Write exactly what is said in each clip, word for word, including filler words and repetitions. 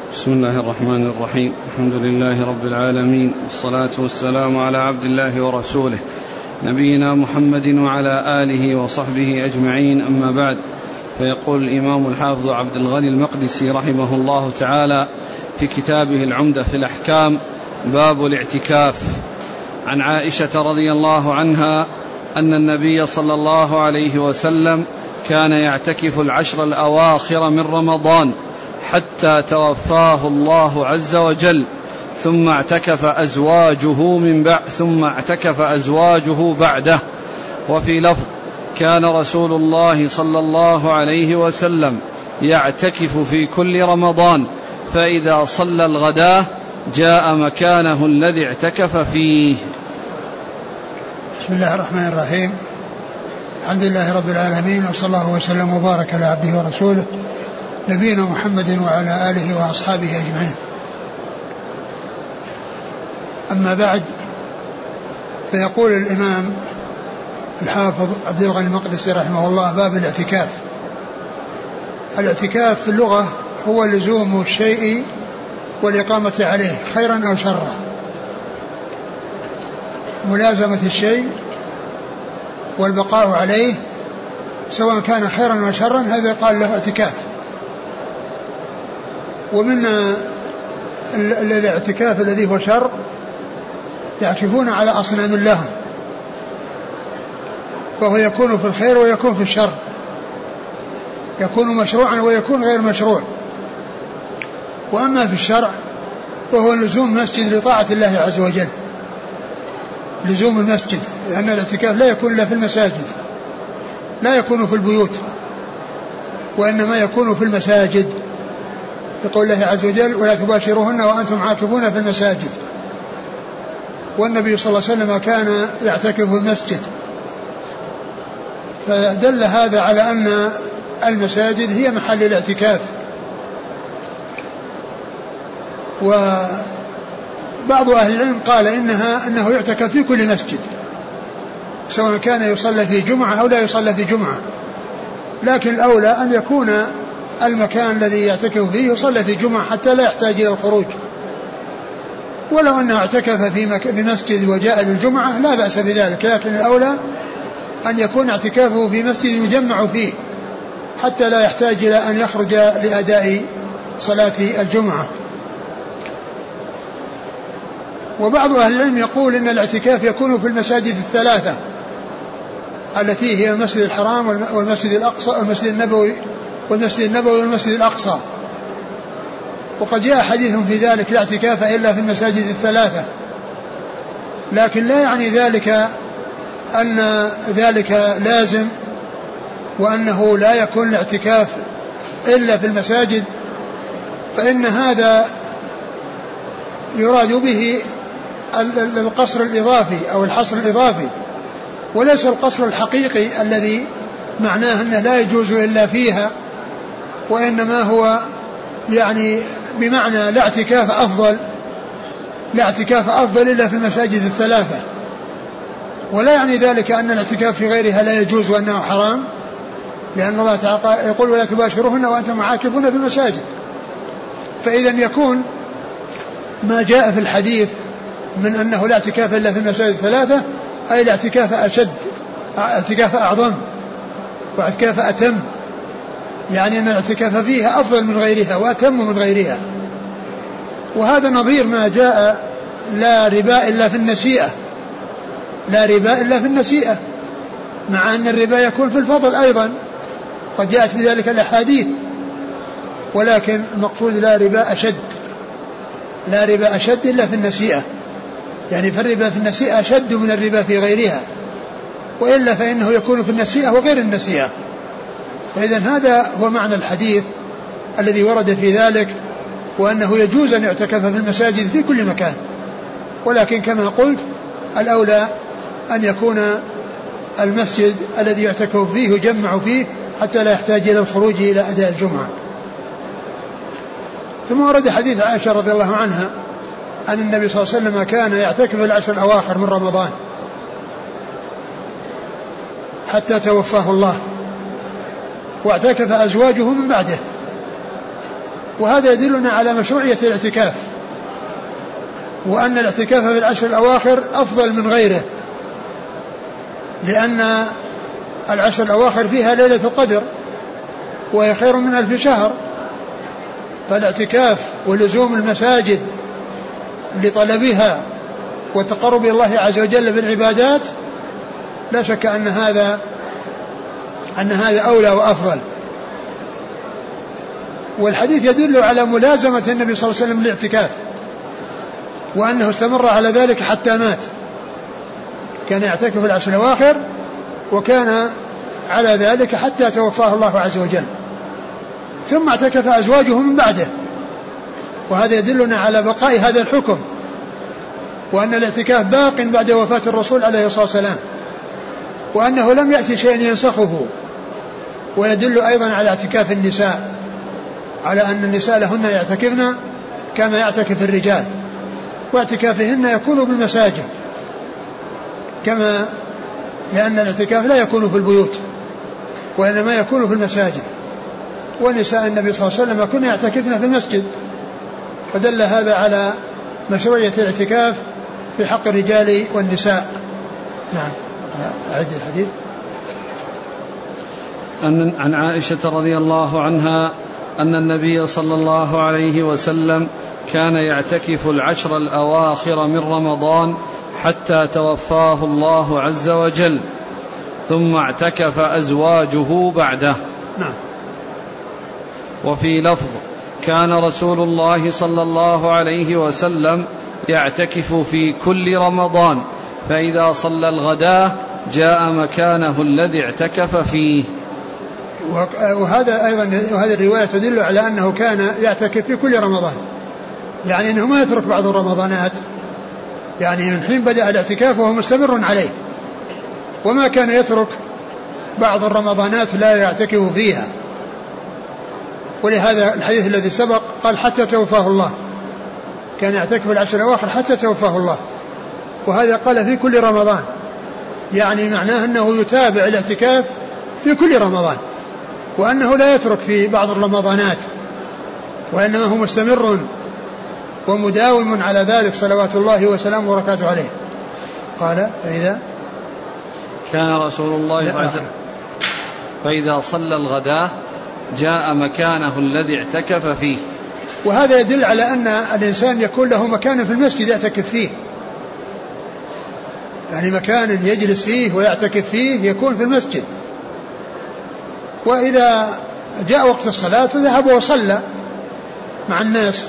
بسم الله الرحمن الرحيم. الحمد لله رب العالمين، والصلاة والسلام على عبد الله ورسوله نبينا محمد وعلى آله وصحبه أجمعين، أما بعد. فيقول الإمام الحافظ عبد الغني المقدسي رحمه الله تعالى في كتابه العمدة في الأحكام: باب الاعتكاف. عن عائشة رضي الله عنها أن النبي صلى الله عليه وسلم كان يعتكف العشر الأواخر من رمضان حتى توفاه الله عز وجل، ثم اعتكف أزواجه من بعد ثم اعتكف أزواجه بعده. وفي لفظ: كان رسول الله صلى الله عليه وسلم يعتكف في كل رمضان، فإذا صلى الغداة جاء مكانه الذي اعتكف فيه. بسم الله الرحمن الرحيم. الحمد لله رب العالمين، وصلى الله وسلم وبارك على عبده ورسوله نبينا محمد وعلى آله وأصحابه أجمعين. أما بعد، فيقول الإمام الحافظ عبد الغني المقدسي رحمه الله: باب الاعتكاف. الاعتكاف في اللغة هو لزوم الشيء والإقامة عليه خيرا أو شرا، ملازمة الشيء والبقاء عليه سواء كان خيرا أو شرا، هذا قال له اعتكاف. ومن الاعتكاف الذي هو شر يعكفون على أصنام لهم، فهو يكون في الخير ويكون في الشر، يكون مشروعا ويكون غير مشروع. وأما في الشرع فهو لزوم مسجد لطاعة الله عز وجل، لزوم المسجد، لأن الاعتكاف لا يكون إلا في المساجد، لا يكون في البيوت، وإنما يكون في المساجد، يقول الله عز وجل: ولا تباشروهن وأنتم عاكفون في المساجد. والنبي صلى الله عليه وسلم كان يعتكف في المسجد، فدل هذا على أن المساجد هي محل الاعتكاف. وبعض أهل العلم قال إنها أنه يعتكف في كل مسجد، سواء كان يصلى في جمعة أو لا يصلى في جمعة، لكن الأولى أن يكون المكان الذي يعتكف فيه يصلى في جمعة حتى لا يحتاج إلى الخروج. ولو أنه اعتكف في, مك... في مسجد وجاء للجمعة لا بأس بذلك، لكن الأولى أن يكون اعتكافه في مسجد يجمع فيه حتى لا يحتاج إلى أن يخرج لأداء صلاة الجمعة. وبعض أهل العلم يقول إن الاعتكاف يكون في المساجد الثلاثة التي هي المسجد الحرام والمسجد الأقصى والمسجد النبوي والمسجد النبوي والمسجد الأقصى. وقد جاء حديث في ذلك: لا اعتكاف إلا في المساجد الثلاثة، لكن لا يعني ذلك أن ذلك لازم وأنه لا يكون الاعتكاف إلا في المساجد، فإن هذا يراد به القصر الإضافي أو الحصر الإضافي، وليس القصر الحقيقي الذي معناه أنه لا يجوز إلا فيها، وإنما هو يعني بمعنى لا اعتكاف أفضل لا اعتكاف أفضل إلا في المساجد الثلاثة. ولا يعني ذلك أن الاعتكاف في غيرها لا يجوز وأنه حرام، لأن الله تعالى يقول: ولا تباشروهن وأنتم عاكفون في المساجد. فإذا يكون ما جاء في الحديث من أنه لا اعتكاف إلا في المساجد الثلاثة أي الاعتكاف أشد، اعتكاف أعظم واعتكاف أتم، يعني أن الاعتكاف فيها أفضل من غيرها وأتم من غيرها. وهذا نظير ما جاء: لا ربا إلا في النسيئة، لا ربا إلا في النسيئة، مع أن الربا يكون في الفضل أيضا، قد جاءت بذلك الأحاديث، ولكن المقصود لا ربا أشد، لا ربا أشد إلا في النسيئة، يعني فالربا في النسيئة أشد من الربا في غيرها، وإلا فإنه يكون في النسيئة وغير النسيئة. فإذا هذا هو معنى الحديث الذي ورد في ذلك، وأنه يجوز أن يعتكف في المساجد في كل مكان، ولكن كما قلت الأولى أن يكون المسجد الذي يعتكف فيه يجمع فيه حتى لا يحتاج إلى الخروج إلى أداء الجمعة. ثم ورد حديث عائشة رضي الله عنها أن النبي صلى الله عليه وسلم كان يعتكف العشر الأواخر من رمضان حتى توفاه الله، واعتكف أزواجه من بعده، وهذا يدلنا على مشروعية الاعتكاف، وأن الاعتكاف في العشر الأواخر أفضل من غيره، لأن العشر الأواخر فيها ليلة القدر وهي خير من ألف شهر. فالاعتكاف ولزوم المساجد لطلبها والتقرب إلى الله عز وجل بالعبادات لا شك أن هذا أن هذا أولى وأفضل. والحديث يدل على ملازمة النبي صلى الله عليه وسلم للاعتكاف، وأنه استمر على ذلك حتى مات. كان يعتكف العشر الأواخر وكان على ذلك حتى توفاه الله عز وجل، ثم اعتكف أزواجه من بعده. وهذا يدلنا على بقاء هذا الحكم، وأن الاعتكاف باق بعد وفاة الرسول عليه الصلاة والسلام، وأنه لم يأتي شيء ينسخه. ويدل أيضا على اعتكاف النساء، على أن النساء لهن يعتكفن كما يعتكف الرجال، واعتكافهن يكون بالمساجد كما، لأن الاعتكاف لا يكون في البيوت وإنما يكون في المساجد. ونساء النبي صلى الله عليه وسلم كن يعتكفن في المسجد، فدل هذا على مشروعية الاعتكاف في حق الرجال والنساء. نعم. أعد الحديث. أن عن عائشة رضي الله عنها أن النبي صلى الله عليه وسلم كان يعتكف العشر الأواخر من رمضان حتى توفاه الله عز وجل، ثم اعتكف أزواجه بعده. نعم. وفي لفظ: كان رسول الله صلى الله عليه وسلم يعتكف في كل رمضان، فإذا صلى الغداة جاء مكانه الذي اعتكف فيه. وهذا أيضا وهذه الرواية تدل على أنه كان يعتكف في كل رمضان، يعني أنه ما يترك بعض الرمضانات، يعني من حين بدأ الاعتكاف وهو مستمر عليه، وما كان يترك بعض الرمضانات لا يعتكف فيها. ولهذا الحديث الذي سبق قال حتى توفاه الله، كان يعتكف العشر الأواخر حتى توفاه الله، وهذا قال في كل رمضان، يعني معناه أنه يتابع الاعتكاف في كل رمضان، وأنه لا يترك في بعض الرمضانات، وإنما هو مستمر ومداوم على ذلك صلوات الله وسلامه وبركاته عليه. قال فإذا كان رسول الله صلى الله عليه وسلم فإذا صلى الغداة جاء مكانه الذي اعتكف فيه. وهذا يدل على أن الإنسان يكون له مكان في المسجد يعتكف فيه، يعني مكان يجلس فيه ويعتكف فيه يكون في المسجد. وإذا جاء وقت الصلاة فذهب وصلى مع الناس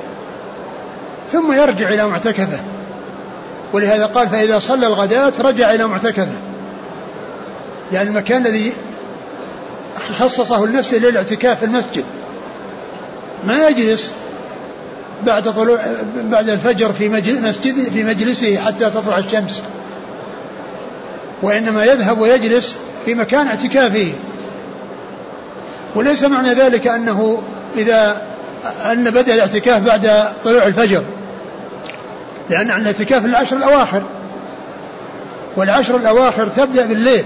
ثم يرجع إلى معتكفه، ولهذا قال فإذا صلى الغداة رجع إلى معتكفه، يعني المكان الذي خصصه لنفسه للاعتكاف في المسجد. ما يجلس بعد طلوع بعد الفجر في مسجد في مجلسه حتى تطلع الشمس، وإنما يذهب ويجلس في مكان اعتكافه. وليس معنى ذلك أنه إذا أن بدأ الاعتكاف بعد طلوع الفجر، لأن عن الاعتكاف العشر الأواخر، والعشر الأواخر تبدأ بالليل،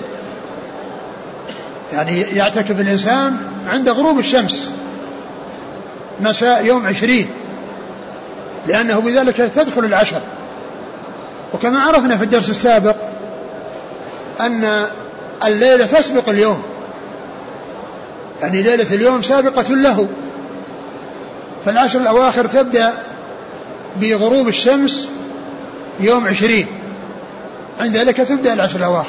يعني يعتكف الإنسان عند غروب الشمس مساء يوم عشرين، لأنه بذلك تدخل العشر. وكما عرفنا في الدرس السابق أن الليلة تسبق اليوم، يعني ليلة اليوم سابقة له، فالعشر الأواخر تبدأ بغروب الشمس يوم عشرين، عند ذلك تبدأ العشر الأواخر.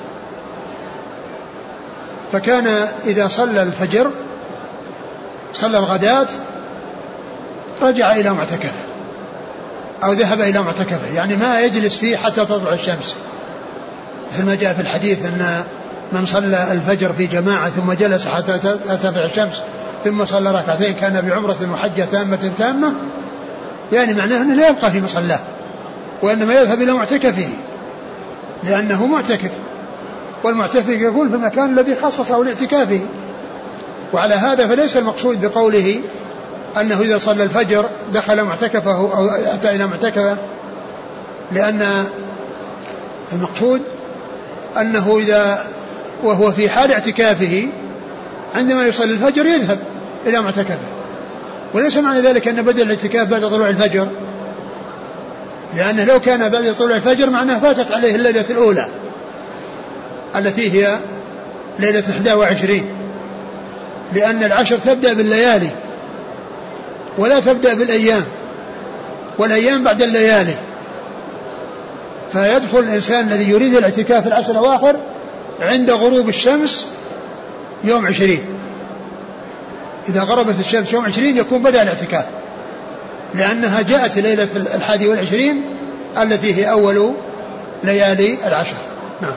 فكان إذا صلى الفجر صلى الغداة رجع إلى معتكفه أو ذهب إلى معتكفه، يعني ما يجلس فيه حتى تطلع الشمس، مثل ما جاء في الحديث أن من صلى الفجر في جماعة ثم جلس حتى ترتفع الشمس ثم صلى ركعتين كان بعمرة وحجة تامة تامة، يعني معناه أنه لا يبقى في مصلاه وإنما يذهب إلى معتكفه، لأنه معتكف، والمعتكف يكون في المكان الذي خصصه لاعتكافه. وعلى هذا فليس المقصود بقوله أنه إذا صلى الفجر دخل معتكفه أو أتى إلى معتكفه، لأن المقصود أنه إذا وهو في حال اعتكافه عندما يصلي الفجر يذهب إلى معتكفه، وليس معنى ذلك أن بدأ الاعتكاف بعد طلوع الفجر، لأنه لو كان بعد طلوع الفجر معناه فاتت عليه الليلة الأولى التي هي ليلة إحدى وعشرين، لأن العشر تبدأ بالليالي ولا تبدأ بالأيام، والأيام بعد الليالي. فيدخل الإنسان الذي يريد الاعتكاف العشر الأواخر عند غروب الشمس يوم عشرين، إذا غربت الشمس يوم عشرين يكون بدأ الاعتكاف، لأنها جاءت ليلة الحادي والعشرين التي هي أول ليالي العشر. نعم.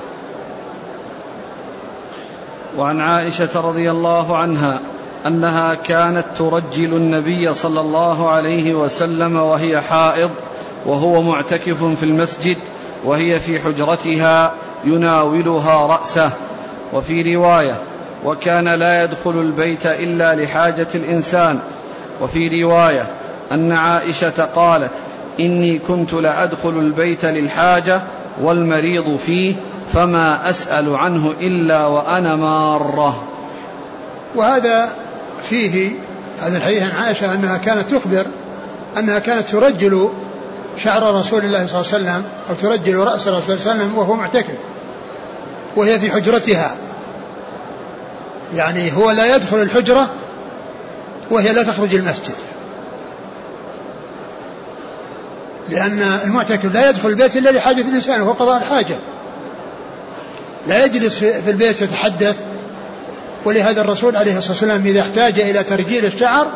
وعن عائشة رضي الله عنها أنها كانت ترجل النبي صلى الله عليه وسلم وهي حائض وهو معتكف في المسجد وهي في حجرتها يناولها رأسه. وفي رواية وكان لا يدخل البيت إلا لحاجة الإنسان. وفي رواية أن عائشة قالت إني كنت لأدخل البيت للحاجة والمريض فيه فما أسأل عنه إلا وأنا مارة. وهذا فيه هذا الحديث عن عائشة أنها كانت تخبر أنها كانت ترجل شعر رسول الله صلى الله عليه وسلم أو ترجل رأس رسول الله صلى الله عليه وسلم وهو معتكف وهي في حجرتها، يعني هو لا يدخل الحجرة وهي لا تخرج المسجد، لأن المعتكف لا يدخل البيت إلا لحاجة الإنسان وهو قضاء الحاجة، لا يجلس في البيت يتحدث. ولهذا الرسول عليه الصلاة والسلام إذا احتاج إلى ترجيل الشعر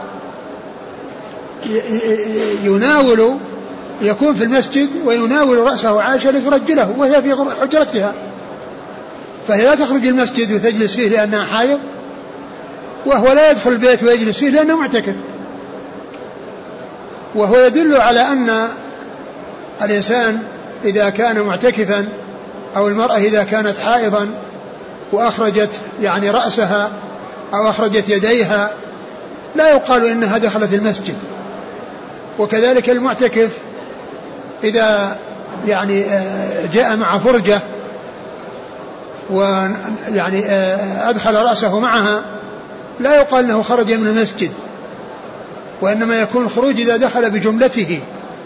يناول يكون في المسجد ويناول رأسه عائشة لترجله وهي في حجرتها، فهي لا تخرج المسجد وتجلس فيه لأنها حائض، وهو لا يدخل البيت ويجلس فيه لأنه معتكف. وهو يدل على أن الإنسان إذا كان معتكفا أو المرأة إذا كانت حائضا وأخرجت يعني رأسها أو أخرجت يديها لا يقال إنها دخلت المسجد. وكذلك المعتكف إذا يعني جاء مع فرجة ويعني أدخل رأسه معها لا يقال أنه خرج من المسجد، وإنما يكون الخروج إذا دخل بجملته،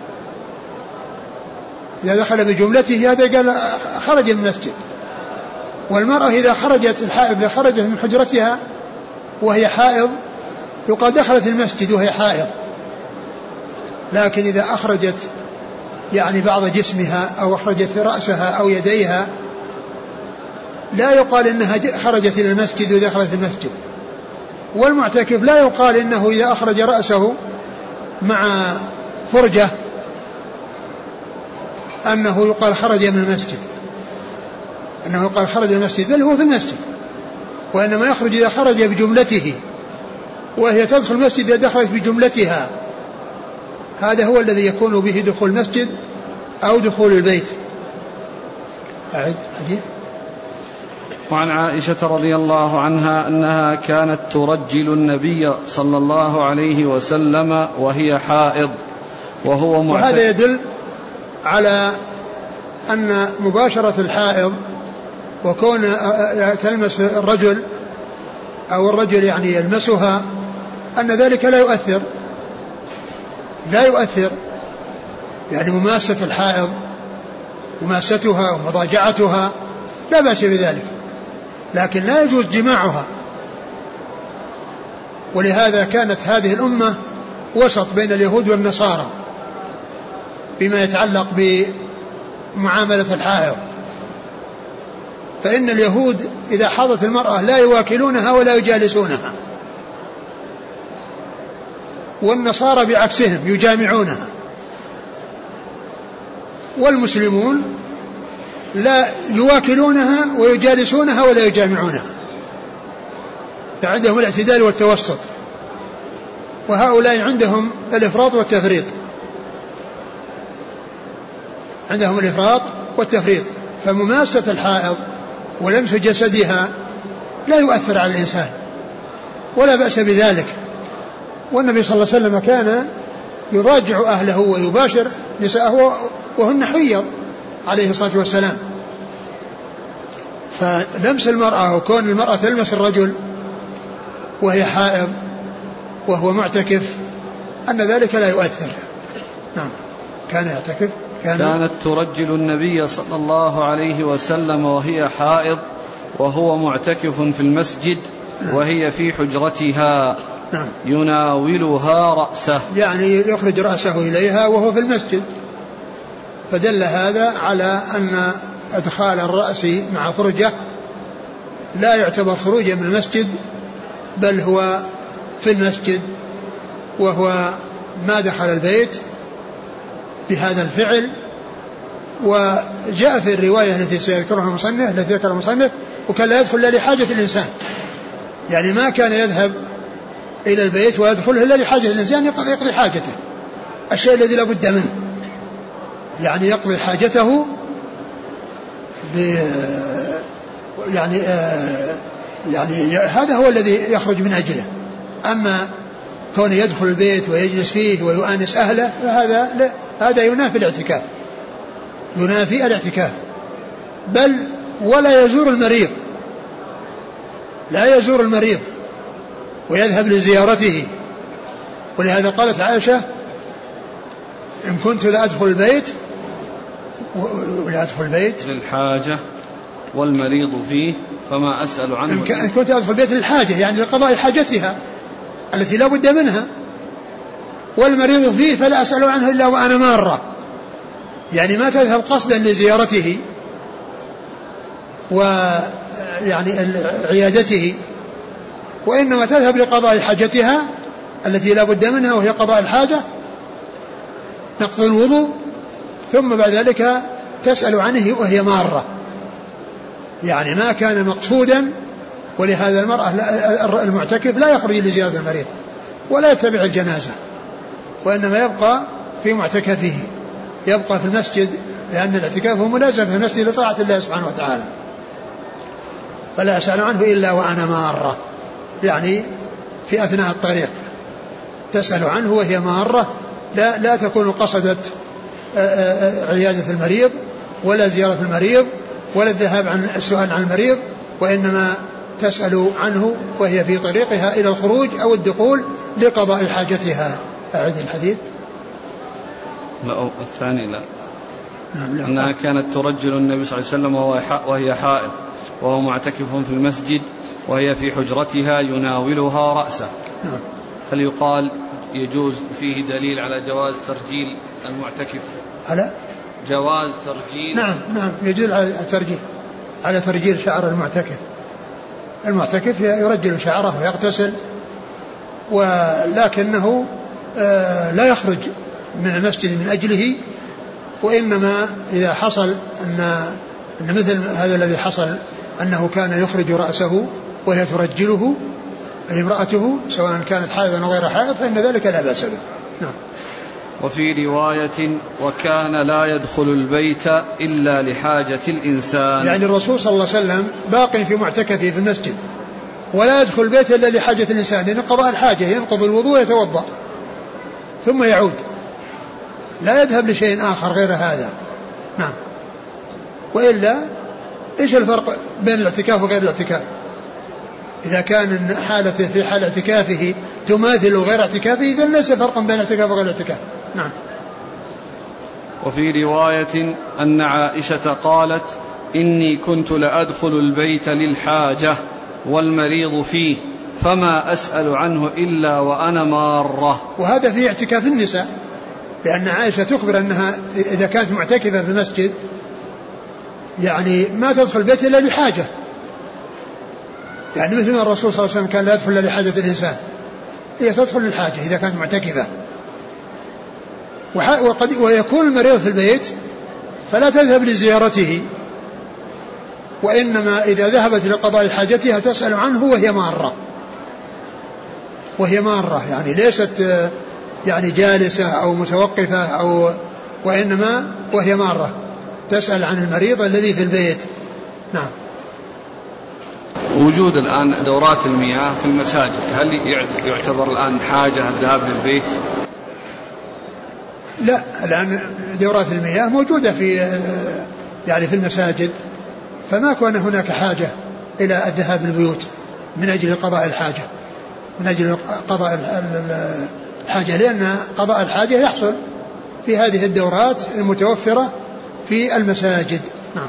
إذا دخل بجملته هذا قال خرج من المسجد. والمرأة إذا خرجت الحائض إذا خرجت من حجرتها وهي حائض يقال دخلت المسجد وهي حائض، لكن إذا أخرجت يعني بعض جسمها أو أخرجت رأسها أو يديها لا يقال إنها خرجت إلى المسجد ودخلت المسجد. والمعتكف لا يقال إنه إذا أخرج رأسه مع فرجة أنه يقال خرج من المسجد، أنه يقال خرج من المسجد، بل هو في المسجد، وإنما يخرج إذا خرج بجملته، وهي تدخل المسجد إذا دخلت بجملتها، هذا هو الذي يكون به دخول المسجد أو دخول البيت. أعد حديث. وعن عائشة رضي الله عنها أنها كانت ترجل النبي صلى الله عليه وسلم وهي حائض وهو معتكف. وهذا يدل على أن مباشرة الحائض وكون تلمس الرجل أو الرجل يعني يلمسها أن ذلك لا يؤثر لا يؤثر يعني مماسة الحائض مماستها ومضاجعتها لا بأس بذلك، لكن لا يجوز جماعها. ولهذا كانت هذه الأمة وسط بين اليهود والنصارى بما يتعلق بمعاملة الحائض، فإن اليهود إذا حاضت المرأة لا يواكلونها ولا يجالسونها، والنصارى بعكسهم يجامعونها، والمسلمون لا يواكلونها ويجالسونها ولا يجامعونها، فعندهم الاعتدال والتوسط، وهؤلاء عندهم الإفراط والتفريط عندهم الإفراط والتفريط. فمماسة الحائض ولمس جسدها لا يؤثر على الإنسان ولا بأس بذلك. والنبي صلى الله عليه وسلم كان يضاجع أهله ويباشر نساءه وهن حيض عليه الصلاة والسلام. فلمس المرأة وكون المرأة تلمس الرجل وهي حائض وهو معتكف أن ذلك لا يؤثر. نعم. كان يعتكف كان كانت ترجل النبي صلى الله عليه وسلم وهي حائض وهو معتكف في المسجد وهي في حجرتها يناولها رأسه، يعني يخرج رأسه إليها وهو في المسجد. فدل هذا على أن إدخال الرأس مع فرجة لا يعتبر خروجا من المسجد، بل هو في المسجد، وهو ما دخل البيت بهذا الفعل. وجاء في الرواية التي سيذكرها المصنف التي ذكر المصنف وكان لا يدخل إلا لحاجة الإنسان، يعني ما كان يذهب إلى البيت ويدخله إلا لحاجة الإنسان يقضي حاجته، الشيء الذي لا بد منه، يعني يقضي حاجته ب يعني آه يعني هذا هو الذي يخرج من أجله. أما كون يدخل البيت ويجلس فيه ويؤانس أهله فهذا هذا ينافي الاعتكاف، ينافي الاعتكاف. بل ولا يزور المريض، لا يزور المريض ويذهب لزيارته. ولهذا قالت عائشة إن كنت لا أدخل البيت ولا أدخل البيت للحاجة والمريض فيه فما أسأل عنه. إن كنت أدخل البيت للحاجة يعني لقضاء حاجتها التي لا بد منها، والمريض فيه فلا أسأل عنه إلا وأنا مارة، يعني ما تذهب قصدا لزيارته ويعني عيادته، وإنما تذهب لقضاء حاجتها التي لا بد منها وهي قضاء الحاجة، نقض الوضوء، ثم بعد ذلك تسأل عنه وهي مارة، يعني ما كان مقصودا. ولهذا المرأة المعتكف لا يخرج لزيارة المريض ولا يتبع الجنازة، وإنما يبقى في معتكفه، يبقى في المسجد، لأن الاعتكاف هو ملازم في المسجد لطاعة الله سبحانه وتعالى. فلا أسأل عنه إلا وأنا مارة، يعني في أثناء الطريق تسأل عنه وهي مارة، لا, لا تكون قصدت عيادة المريض ولا زيارة المريض ولا الذهاب عن السؤال عن المريض، وإنما تسأل عنه وهي في طريقها إلى الخروج أو الدخول لقضاء حاجتها. أعد الحديث. لا الثاني لا. نعم لا. أنها كانت ترجل النبي صلى الله عليه وسلم وهي حائض وهو معتكف في المسجد وهي في حجرتها يناولها رأسه. نعم. هل يقال يجوز فيه دليل على جواز ترجيل المعتكف؟ على جواز ترجيل. نعم نعم يجوز على ترجيل على ترجيل شعر المعتكف. المعتكف يرجل شعره ويغتسل، ولكنه لا يخرج من المسجد من أجله، وإنما إذا حصل أن, أن مثل هذا الذي حصل أنه كان يخرج رأسه وهي ترجله أي امرأته سواء كانت حائضا أو غير حائض فإن ذلك لا بأس به. نعم. وفي رواية وكان لا يدخل البيت إلا لحاجة الإنسان، يعني الرسول صلى الله عليه وسلم باقي في معتكفه في المسجد ولا يدخل البيت إلا لحاجة الإنسان، لأن قضاء الحاجة ينقض الوضوء يتوضأ ثم يعود، لا يذهب لشيء آخر غير هذا. نعم. وإلا إيش الفرق بين الاعتكاف وغير الاعتكاف؟ إذا كان حالته في حال اعتكافه تماثل غير اعتكافه إذن ليس فرقا بين الاعتكاف وغير الاعتكاف. نعم. وفي رواية أن عائشة قالت إني كنت لأدخل البيت للحاجة والمريض فيه فما أسأل عنه إلا وأنا مارة. وهذا في اعتكاف النساء، لأن عائشة تخبر أنها إذا كانت معتكفة في المسجد يعني ما تدخل البيت إلا لحاجة، يعني مثل ما الرسول صلى الله عليه وسلم كان لا يدخل إلا لحاجة الإنسان، هي تدخل للحاجة إذا كانت معتكفة. وقد ويكون المريض في البيت فلا تذهب لزيارته، وإنما إذا ذهبت لقضاء حاجتها تسأل عنه وهي مارة، وهي مارة يعني ليست يعني جالسة أو متوقفة أو وإنما وهي مارة تسأل عن المريض الذي في البيت. نعم. وجود الآن دورات المياه في المساجد هل يعتبر الآن حاجة الذهاب للبيت؟ لا، الآن دورات المياه موجودة في يعني في المساجد، فما كان هناك حاجة إلى الذهاب للبيوت من أجل قضاء الحاجة، من أجل قضاء الحاجة، لأن قضاء الحاجة يحصل في هذه الدورات المتوفرة في المساجد. نعم.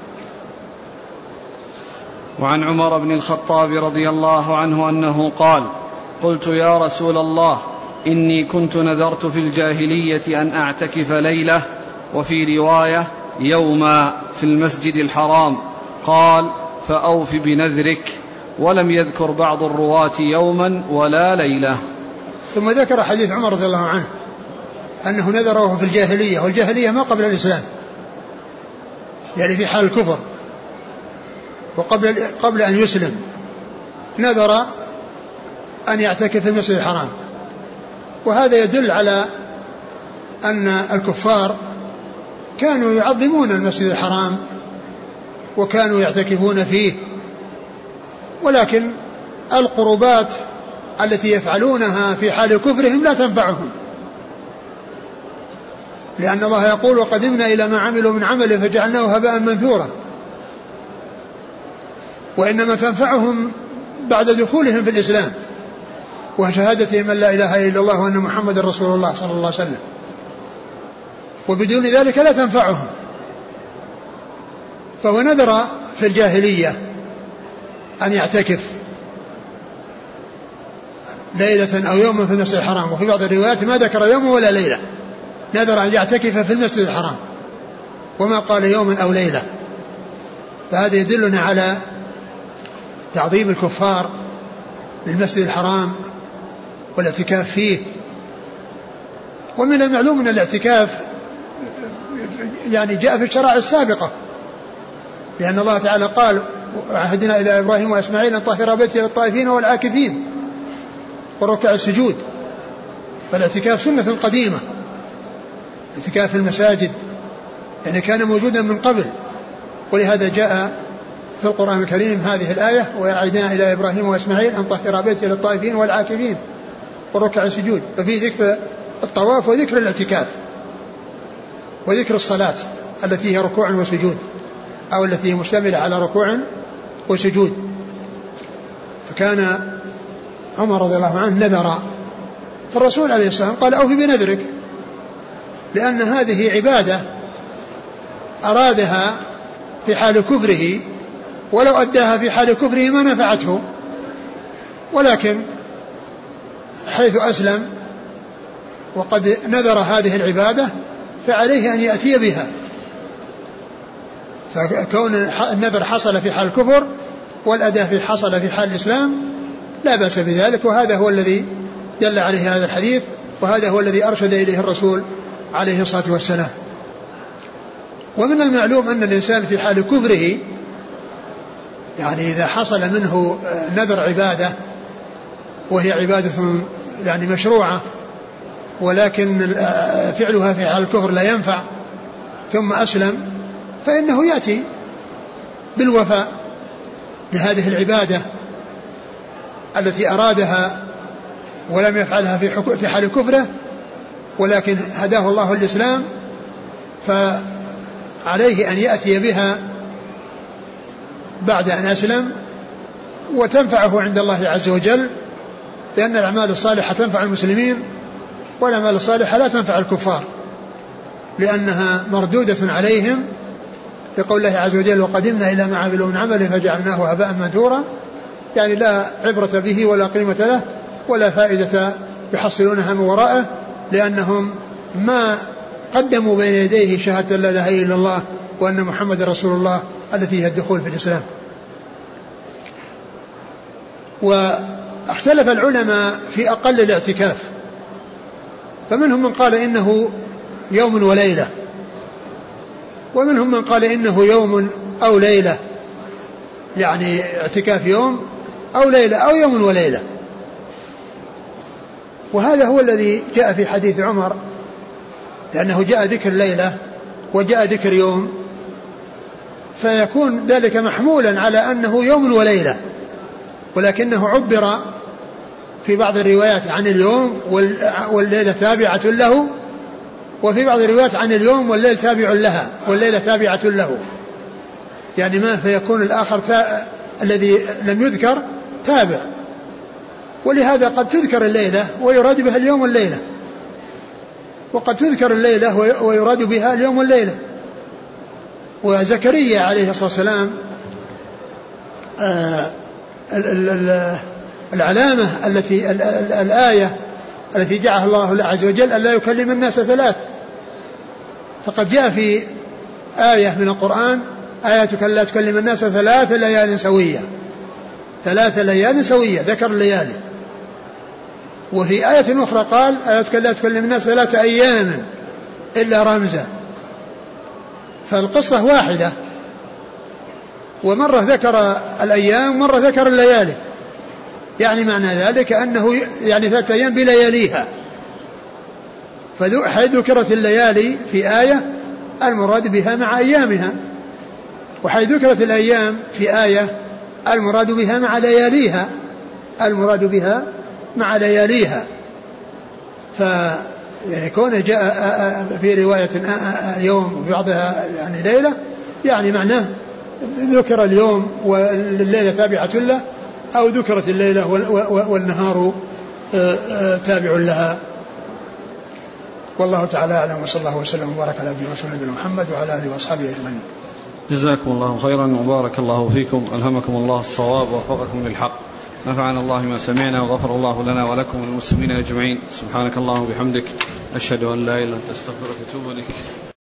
وعن عمر بن الخطاب رضي الله عنه أنه قال: قلت يا رسول الله إني كنت نذرت في الجاهلية أن أعتكف ليلة، وفي رواية يوما في المسجد الحرام. قال: فأوف بنذرك. ولم يذكر بعض الرواة يوما ولا ليلة. ثم ذكر حديث عمر رضي الله عنه أنه نذره في الجاهلية، والجاهلية ما قبل الإسلام، يعني في حال الكفر وقبل قبل أن يسلم، نذر أن يعتكف في المسجد الحرام. وهذا يدل على أن الكفار كانوا يعظمون المسجد الحرام وكانوا يعتكفون فيه، ولكن القربات التي يفعلونها في حال كفرهم لا تنفعهم، لأن الله يقول: وقدمنا إلى ما عملوا من عمل فجعلناه هباء منثورا. وإنما تنفعهم بعد دخولهم في الإسلام وشهادتهم أن لا إله إلا الله وأن محمد رسول الله صلى الله عليه وسلم، وبدون ذلك لا تنفعهم. فهو نذر في الجاهلية أن يعتكف ليلة أو يوما في المسجد الحرام، وفي بعض الروايات ما ذكر يوم ولا ليلة، نذر أن يعتكف في المسجد الحرام وما قال يوما أو ليلة. فهذا يدلنا على تعظيم الكفار للمسجد الحرام والاعتكاف فيه. ومن المعلوم أن الاعتكاف يعني جاء في الشرائع السابقة، لأن الله تعالى قال: وعهدنا إلى إبراهيم وإسماعيل أن طهر بيتي للطائفين والعاكفين وركع السجود. فالاعتكاف سنة قديمة، اعتكاف في المساجد يعني كان موجودا من قبل، ولهذا جاء في القرآن الكريم هذه الآية: وعهدنا إلى إبراهيم وإسماعيل أن طهر بيتي للطائفين والعاكفين وركع السجود. ففي ذكر الطواف وذكر الاعتكاف وذكر الصلاة التي هي ركوع وسجود، أو التي هي مشتملة على ركوع وسجود. فكان عمر رضي الله عنه نذر، فالرسول عليه الصلاة والسلام قال: أوف بنذرك، لأن هذه عبادة أرادها في حال كفره، ولو أداها في حال كفره ما نفعته، ولكن حيث أسلم وقد نذر هذه العبادة فعليه أن يأتي بها. فكون النذر حصل في حال الكفر والأداء في حصل في حال الإسلام لا بأس بذلك، وهذا هو الذي دل عليه هذا الحديث، وهذا هو الذي أرشد إليه الرسول عليه الصلاة والسلام. ومن المعلوم أن الإنسان في حال كفره يعني إذا حصل منه نذر عبادة وهي عبادة يعني مشروعة، ولكن فعلها في حال الكفر لا ينفع، ثم أسلم، فإنه يأتي بالوفاء لهذه العبادة التي أرادها ولم يفعلها في حال كفره، ولكن هداه الله الإسلام، فعليه أن يأتي بها بعد أن أسلم وتنفعه عند الله عز وجل، لأن الأعمال الصالحة تنفع المسلمين والأعمال الصالحة لا تنفع الكفار، لأنها مردودة عليهم، لقول الله عز وجل: وقدمنا إلى ما عملوا من عمل فجعلناه هباء منثورا، يعني لا عبرة به ولا قيمة له ولا فائدة يحصلونها من وراءه، لأنهم ما قدموا بين يديه شهادة لا إله إلا الله وأن محمد رسول الله التي هي الدخول في الإسلام. واختلف العلماء في أقل الاعتكاف، فمنهم من قال إنه يوم وليلة، ومنهم من قال إنه يوم أو ليلة، يعني اعتكاف يوم أو ليلة أو يوم وليلة. وهذا هو الذي جاء في حديث عمر، لأنه جاء ذكر ليلة وجاء ذكر يوم، فيكون ذلك محمولا على أنه يوم وليلة، ولكنه عبر في بعض الروايات عن اليوم والليلة تابعة له، وفي بعض الروايات عن اليوم والليل تابع لها والليلة تابعة له، يعني ما فيكون الآخر تا... الذي لم يذكر تابع، ولهذا قد تذكر الليلة ويراد بها اليوم والليلة، وقد تذكر الليلة ويراد بها اليوم والليلة. وزكريا عليه الصلاة والسلام آه العلامة التي الآية التي جعلها الله عز وجل أن لا يكلم الناس ثلاث، فقد جاء في آية من القرآن آياتك لا تكلم الناس ثلاث ليال سوية، ثلاث ليال سوية ذكر الليالي. وفي آية أخرى قال آياتك لا تكلم الناس ثلاث أيام إلا رمزا. فالقصة واحدة، ومرة ذكر الأيام ومرة ذكر الليالي، يعني معنى ذلك أنه يعني ثلاثة أيام بلياليها. فحيث ذكرت الليالي في آية المراد بها مع أيامها، وحيث ذكرت الأيام في آية المراد بها مع لياليها، المراد بها مع لياليها. يعني كون جاء في رواية يوم وفي بعضها يعني ليلة، يعني معناه ذكر اليوم والليلة تابعة له، أو ذكرت الليلة والنهار تابع لها. والله تعالى أعلم، وصلى الله وسلم وبارك على عبده ورسوله نبينا محمد وعلى آله وأصحابه أجمعين. جزاكم الله خيرا وبارك الله فيكم، ألهمكم الله الصواب ووفقكم للحق، نفعنا الله ما سمعنا وغفر الله لنا ولكم والمسلمين أجمعين. سبحانك اللهم وبحمدك، أشهد أن لا إله إلا أنت، أستغفرك وأتوب إليك.